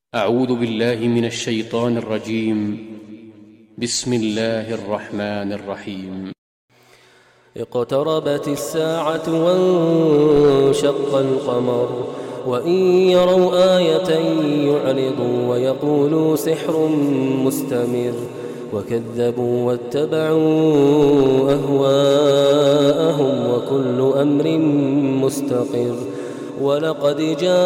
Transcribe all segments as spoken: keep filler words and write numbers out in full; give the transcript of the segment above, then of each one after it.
أعوذ بالله من الشيطان الرجيم. بسم الله الرحمن الرحيم. اقتربت الساعة وانشق القمر وإن يروا آية يعرضوا ويقولوا سحر مستمر وكذبوا واتبعوا أهواءهم وكل أمر مستقر ولقد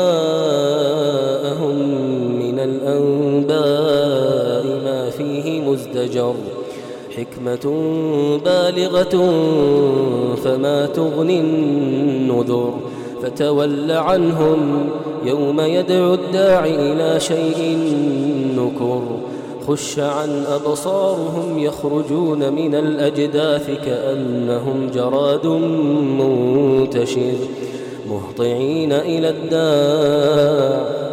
جاءهم من الأنباء ما فيه مزدجر حكمة بالغة فما تغني النذر فتول عنهم يوم يدعو الداع إلى شيء نكر خش عن أبصارهم يخرجون من الأجداث كأنهم جراد منتشر مهطعين إلى الداع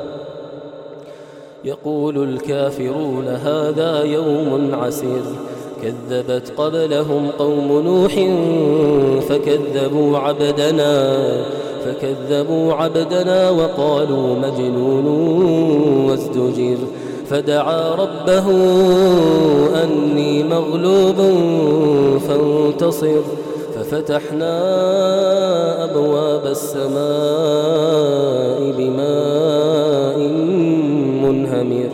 يقول الكافرون هذا يوم عسير كذبت قبلهم قوم نوح فكذبوا عبدنا فكذبوا عبدنا وقالوا مجنون وازدجر فدعا ربه أني مغلوب فانتصر ففتحنا أبواب السماء بماء منهمر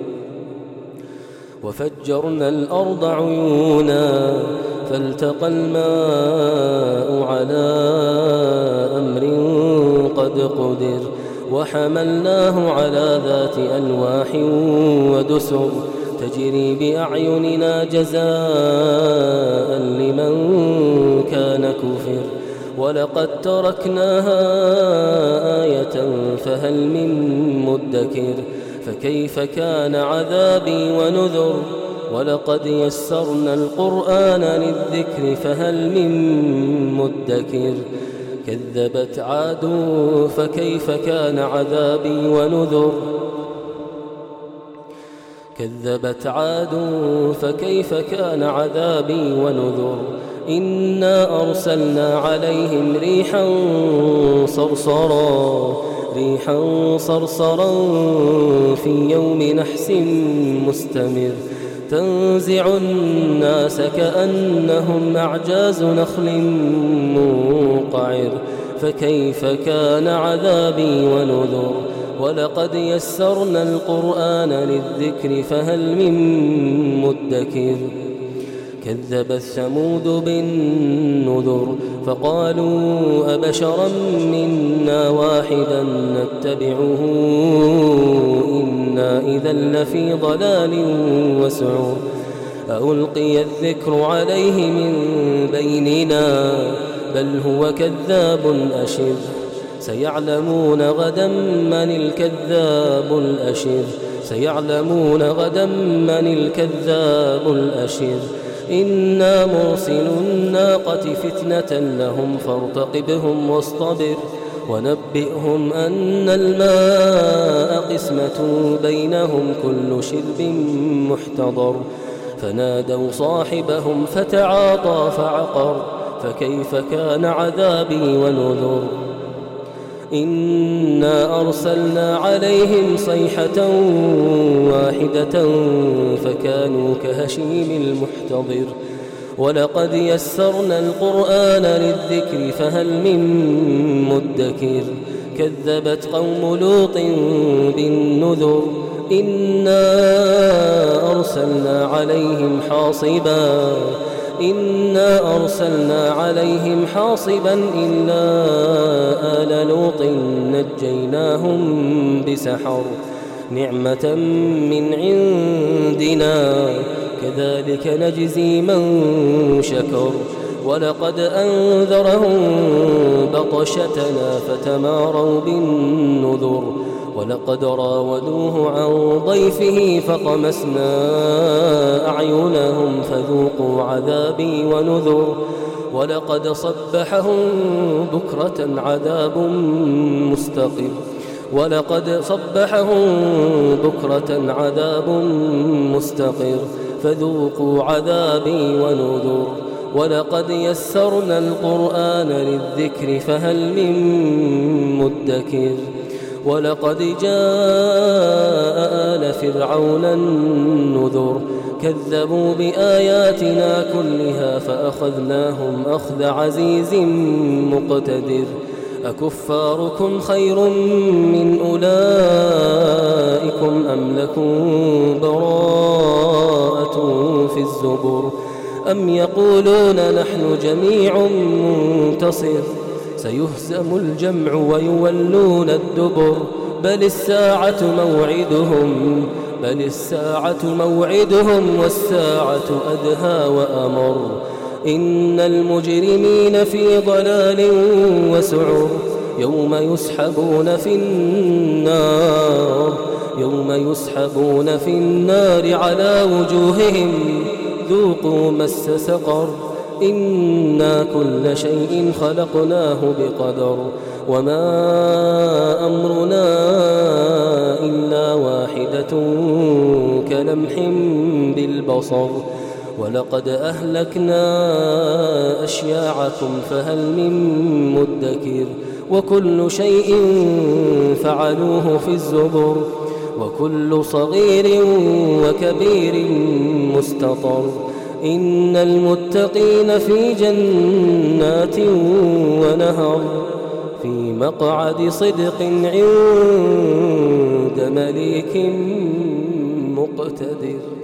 وفجرنا الأرض عيونا فالتقى الماء على أمر قد قدر وحملناه على ذات ألواح ودسر تجري بأعيننا جزاء لمن كان كفر ولقد تركناها آية فهل من مدكر فكيف كان عذابي ونذر ولقد يسرنا القرآن للذكر فهل من مدكر كذبت عاد فكيف كان عذابي ونذر كذبت عاد فكيف كان عذابي ونذر إنا أرسلنا عليهم ريحا صرصرا ريحا صرصرا في يوم نحس مستمر تنزع الناس كأنهم أعجاز نخل منقعر فكيف كان عذابي ونذر ولقد يسرنا القرآن للذكر فهل من مدكر كذبت ثمود بالنذر فقالوا أبشرا منا واحدا نتبعه إنا إذا لفي ضلال وسعور ألقي الذكر عليه من بيننا بل هو كذاب أشر سيعلمون غدا من الكذاب الأشر سيعلمون غدا من الكذاب الأشر إنا مرسل الناقة فتنة لهم فارتقبهم واصطبر ونبئهم أن الماء قسمة بينهم كل شرب محتضر فنادوا صاحبهم فتعاطى فعقر فكيف كان عذابي ونذر إنا أرسلنا عليهم صيحة واحدة فكانوا كهشيم المحتضر ولقد يسرنا القرآن للذكر فهل من مدكر كذبت قوم لوط بالنذر إنا أرسلنا عليهم حاصبا إنا أرسلنا عليهم حاصبا إلا آل لوط نجيناهم بسحر نعمة من عندنا كذلك نجزي من شكر ولقد أنذرهم بطشتنا فتماروا بالنذر ولقد راودوه عن ضيفه فطمسنا أعينهم فذوقوا عذابي ونذر ولقد صبحهم بكرة عذاب مستقر ولقد صبحهم بكرة عذاب مستقر فذوقوا عذابي ونذر ولقد يسرنا القرآن للذكر فهل من مدكر ولقد جاء آل فرعون النذر كذبوا بآياتنا كلها فأخذناهم أخذ عزيز مقتدر أكفاركم خير من أولئكم أم لكم براءة في الزبر أم يقولون نحن جميع منتصر سيهزم الجمع ويولون الدبر بل الساعة موعدهم بل الساعة موعدهم والساعة أدهى وأمر إن المجرمين في ضلال وسعر يوم يسحبون في النار يوم يسحبون في النار على وجوههم ذوقوا مس سقر إنا كل شيء خلقناه بقدر وما أمرنا إلا واحدة كلمح بالبصر ولقد أهلكنا أشياعكم فهل من مدكر وكل شيء فعلوه في الزبر وكل صغير وكبير مستطر إن المتقين في جنات ونهر في مقعد صدق عند مليك مقتدر.